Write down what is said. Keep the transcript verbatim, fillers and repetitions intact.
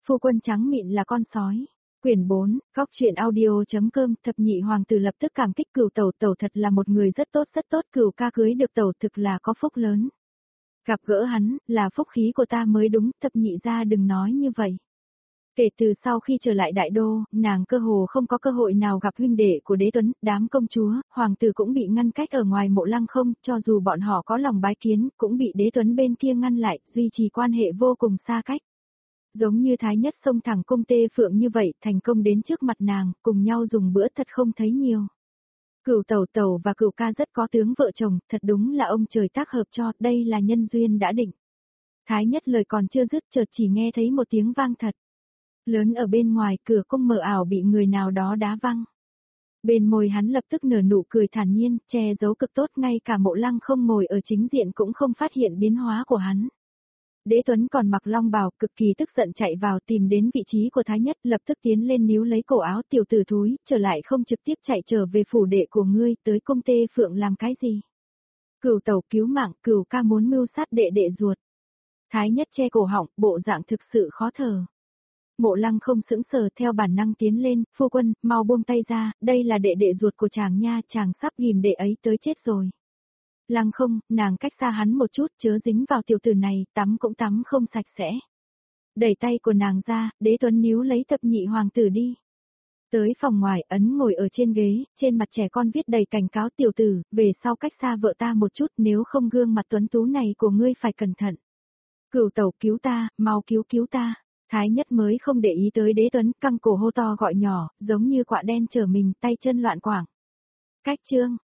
Phu quân trắng mịn là con sói. Quyển bốn, góc truyện audio.com. Thập nhị hoàng tử lập tức cảm kích Cửu tẩu, tẩu thật là một người rất tốt rất tốt, Cửu ca cưới được tẩu thực là có phúc lớn. Gặp gỡ hắn, là phúc khí của ta mới đúng, thập nhị gia đừng nói như vậy. Kể từ sau khi trở lại đại đô, nàng cơ hồ không có cơ hội nào gặp huynh đệ của đế tuấn, đám công chúa, hoàng tử cũng bị ngăn cách ở ngoài Mộ Lăng không, cho dù bọn họ có lòng bái kiến, cũng bị đế tuấn bên kia ngăn lại, duy trì quan hệ vô cùng xa cách. Giống như thái nhất xông thẳng cung Tê Phượng như vậy, thành công đến trước mặt nàng, cùng nhau dùng bữa thật không thấy nhiều. Cửu tẩu tẩu và Cửu ca rất có tướng vợ chồng, thật đúng là ông trời tác hợp cho, đây là nhân duyên đã định. Thái nhất lời còn chưa dứt chợt chỉ nghe thấy một tiếng vang thật lớn ở bên ngoài, cửa cung mờ ảo bị người nào đó đá văng. Bên môi hắn lập tức nở nụ cười thản nhiên, che giấu cực tốt, ngay cả Mộ Lăng không ngồi ở chính diện cũng không phát hiện biến hóa của hắn. Đế Tuấn còn mặc long bào, cực kỳ tức giận chạy vào tìm đến vị trí của Thái Nhất, lập tức tiến lên níu lấy cổ áo, tiểu tử thúi, trở lại không trực tiếp chạy trở về phủ đệ của ngươi, tới cung Tê Phượng làm cái gì? Cửu tẩu cứu mạng, Cửu ca muốn mưu sát đệ đệ ruột. Thái Nhất che cổ họng, bộ dạng thực sự khó thở. Mộ Lăng không sững sờ, theo bản năng tiến lên, phu quân, mau buông tay ra, đây là đệ đệ ruột của chàng nha, chàng sắp ghim đệ ấy tới chết rồi. Lăng không, nàng cách xa hắn một chút, chớ dính vào tiểu tử này, tắm cũng tắm không sạch sẽ. Đẩy tay của nàng ra, đế tuấn níu lấy thập nhị hoàng tử đi. Tới phòng ngoài, ấn ngồi ở trên ghế, trên mặt trẻ con viết đầy cảnh cáo, tiểu tử, về sau cách xa vợ ta một chút, nếu không gương mặt tuấn tú này của ngươi phải cẩn thận. Cửu tẩu cứu ta, mau cứu cứu ta. Thái Nhất mới không để ý tới đế tuấn, căng cổ hô to gọi nhỏ, giống như quạ đen chở mình, tay chân loạn quảng. Cách chương.